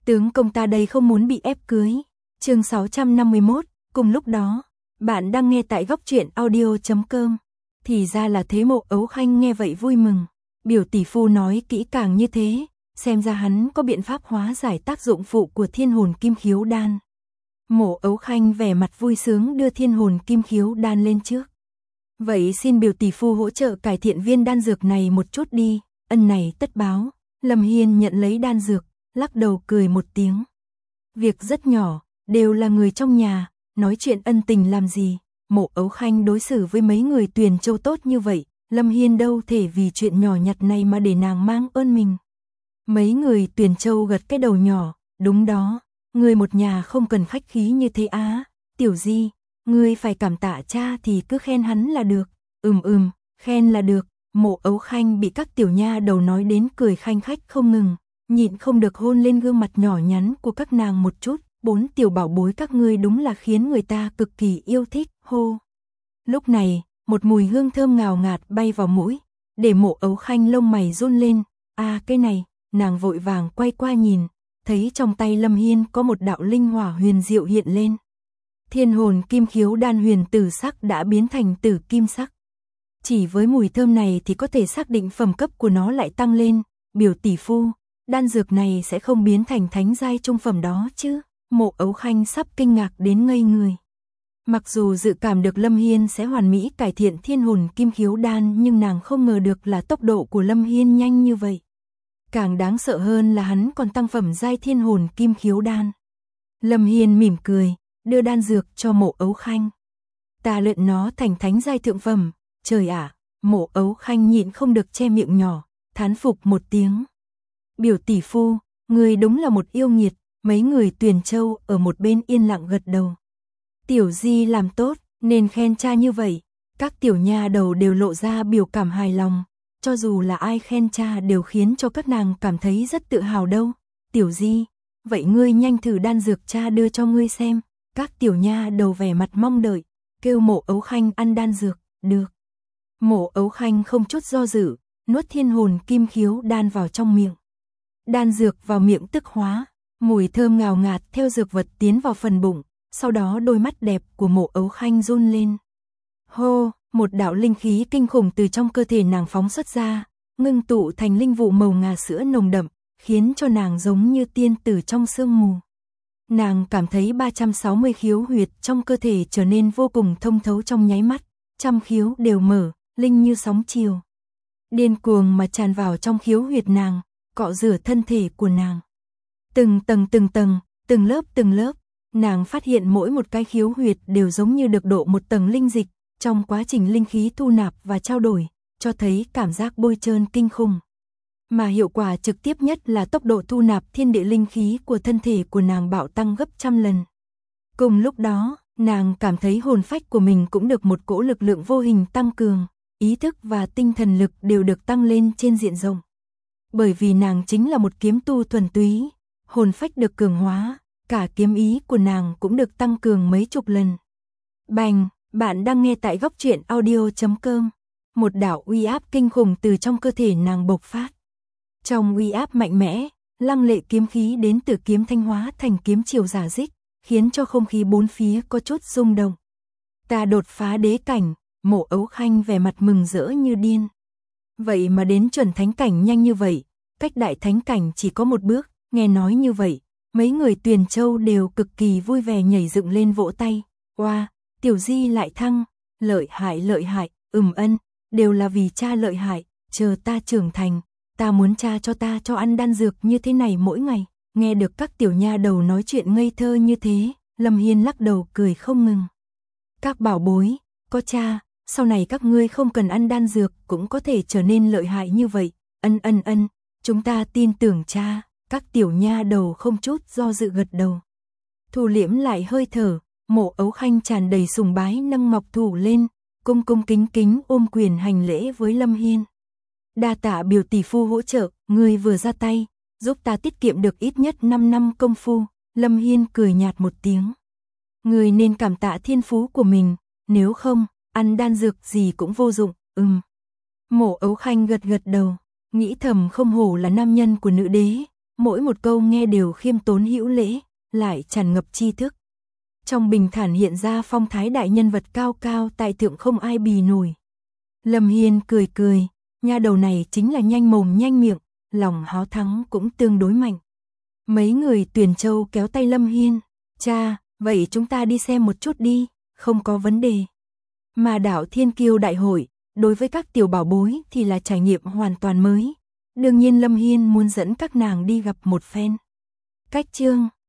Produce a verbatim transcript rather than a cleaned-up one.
Tướng công ta đây không muốn bị ép cưới. Chương sáu trăm năm mươi mốt, cùng lúc đó, bạn đang nghe tại góc truyện audio chấm com. Thì ra là thế. Mộ Ấu Khanh nghe vậy vui mừng. Biểu tỷ phu nói kỹ càng như thế, xem ra hắn có biện pháp hóa giải tác dụng phụ của thiên hồn kim khiếu đan. Mộ Ấu Khanh vẻ mặt vui sướng đưa thiên hồn kim khiếu đan lên trước. Vậy xin biểu tỷ phu hỗ trợ cải thiện viên đan dược này một chút đi, ân này tất báo. Lâm Hiên nhận lấy đan dược, lắc đầu cười một tiếng. Việc rất nhỏ, đều là người trong nhà, nói chuyện ân tình làm gì. Mộ Ấu Khanh đối xử với mấy người Tuyền Châu tốt như vậy, Lâm Hiên đâu thể vì chuyện nhỏ nhặt này mà để nàng mang ơn mình. Mấy người Tuyền Châu gật cái đầu nhỏ, đúng đó, người một nhà không cần khách khí như thế á. Tiểu Di, ngươi phải cảm tạ cha thì cứ khen hắn là được. Ừm ừm, khen là được. Mộ Ấu Khanh bị các tiểu nha đầu nói đến cười khanh khách không ngừng, nhịn không được hôn lên gương mặt nhỏ nhắn của các nàng một chút. Bốn tiểu bảo bối các ngươi đúng là khiến người ta cực kỳ yêu thích, hô. Lúc này, một mùi hương thơm ngào ngạt bay vào mũi, để Mộ Ấu Khanh lông mày run lên. À cái này, nàng vội vàng quay qua nhìn, thấy trong tay Lâm Hiên có một đạo linh hỏa huyền diệu hiện lên. Thiên hồn kim khiếu đan huyền tử sắc đã biến thành tử kim sắc. Chỉ với mùi thơm này thì có thể xác định phẩm cấp của nó lại tăng lên. Biểu tỷ phu, đan dược này sẽ không biến thành thánh giai trung phẩm đó chứ? Mộ Ấu Khanh sắp kinh ngạc đến ngây người. Mặc dù dự cảm được Lâm Hiên sẽ hoàn mỹ cải thiện thiên hồn kim khiếu đan, nhưng nàng không ngờ được là tốc độ của Lâm Hiên nhanh như vậy. Càng đáng sợ hơn là hắn còn tăng phẩm giai thiên hồn kim khiếu đan. Lâm Hiên mỉm cười, đưa đan dược cho Mộ Ấu Khanh. Ta luyện nó thành thánh giai thượng phẩm. Trời ạ, Mộ Ấu Khanh nhịn không được che miệng nhỏ, thán phục một tiếng. Biểu tỷ phu, người đúng là một yêu nghiệt. Mấy người Tuyền Châu ở một bên yên lặng gật đầu. Tiểu Di làm tốt, nên khen cha như vậy. Các tiểu nha đầu đều lộ ra biểu cảm hài lòng. Cho dù là ai khen cha đều khiến cho các nàng cảm thấy rất tự hào đâu. Tiểu Di, vậy ngươi nhanh thử đan dược cha đưa cho ngươi xem. Các tiểu nha đầu vẻ mặt mong đợi, kêu Mộ Ấu Khanh ăn đan dược, được. Mộ Ấu Khanh không chút do dự, nuốt thiên hồn kim khiếu đan vào trong miệng. Đan dược vào miệng tức hóa, mùi thơm ngào ngạt theo dược vật tiến vào phần bụng, sau đó đôi mắt đẹp của Mộ Ấu Khanh run lên. Hô, một đạo linh khí kinh khủng từ trong cơ thể nàng phóng xuất ra, ngưng tụ thành linh vụ màu ngà sữa nồng đậm, khiến cho nàng giống như tiên tử trong sương mù. Nàng cảm thấy ba trăm sáu mươi khiếu huyệt trong cơ thể trở nên vô cùng thông thấu trong nháy mắt, trăm khiếu đều mở, linh như sóng chiều. Điên cuồng mà tràn vào trong khiếu huyệt nàng, cọ rửa thân thể của nàng. Từng tầng từng tầng, từng lớp từng lớp, nàng phát hiện mỗi một cái khiếu huyệt đều giống như được đổ một tầng linh dịch, trong quá trình linh khí thu nạp và trao đổi, cho thấy cảm giác bôi trơn kinh khủng. Mà hiệu quả trực tiếp nhất là tốc độ thu nạp thiên địa linh khí của thân thể của nàng bạo tăng gấp trăm lần. Cùng lúc đó, nàng cảm thấy hồn phách của mình cũng được một cỗ lực lượng vô hình tăng cường, ý thức và tinh thần lực đều được tăng lên trên diện rộng. Bởi vì nàng chính là một kiếm tu thuần túy, hồn phách được cường hóa, cả kiếm ý của nàng cũng được tăng cường mấy chục lần. Bành, bạn đang nghe tại góc truyện audio chấm com. Một đạo uy áp kinh khủng từ trong cơ thể nàng bộc phát. Trong uy áp mạnh mẽ, lăng lệ kiếm khí đến từ kiếm thanh hóa thành kiếm chiều giả dích, khiến cho không khí bốn phía có chút rung động. Ta đột phá đế cảnh, Mộ Ấu Khanh vẻ mặt mừng rỡ như điên. Vậy mà đến chuẩn thánh cảnh nhanh như vậy, cách đại thánh cảnh chỉ có một bước, nghe nói như vậy, mấy người Tuyền Châu đều cực kỳ vui vẻ nhảy dựng lên vỗ tay. Oa, Tiểu Di lại thăng, lợi hại lợi hại, ừm ân, đều là vì cha lợi hại, chờ ta trưởng thành, ta muốn cha cho ta cho ăn đan dược như thế này mỗi ngày. Nghe được các tiểu nha đầu nói chuyện ngây thơ như thế, Lâm Hiên lắc đầu cười không ngừng. Các bảo bối, có cha, sau này các ngươi không cần ăn đan dược cũng có thể trở nên lợi hại như vậy. Ân ân ân, chúng ta tin tưởng cha. Các tiểu nha đầu không chút do dự gật đầu. Thu liễm lại hơi thở, Mộ Ấu Khanh tràn đầy sùng bái nâng ngọc thủ lên, cung cung kính kính ôm quyền hành lễ với Lâm Hiên. Đa tạ biểu tỷ phu hỗ trợ, người vừa ra tay, giúp ta tiết kiệm được ít nhất năm năm công phu. Lâm Hiên cười nhạt một tiếng. Người nên cảm tạ thiên phú của mình, nếu không, ăn đan dược gì cũng vô dụng. Ừm. Mộ Ấu Khanh gật gật đầu, nghĩ thầm không hổ là nam nhân của nữ đế, mỗi một câu nghe đều khiêm tốn hữu lễ, lại tràn ngập tri thức. Trong bình thản hiện ra phong thái đại nhân vật cao cao tại thượng không ai bì nổi. Lâm Hiên cười cười, nha đầu này chính là nhanh mồm nhanh miệng, lòng háo thắng cũng tương đối mạnh. Mấy người Tuyền Châu kéo tay Lâm Hiên, cha, vậy chúng ta đi xem một chút đi, không có vấn đề. Mà đảo Thiên Kiêu đại hội, đối với các tiểu bảo bối thì là trải nghiệm hoàn toàn mới. Đương nhiên Lâm Hiên muốn dẫn các nàng đi gặp một phen. Cách chương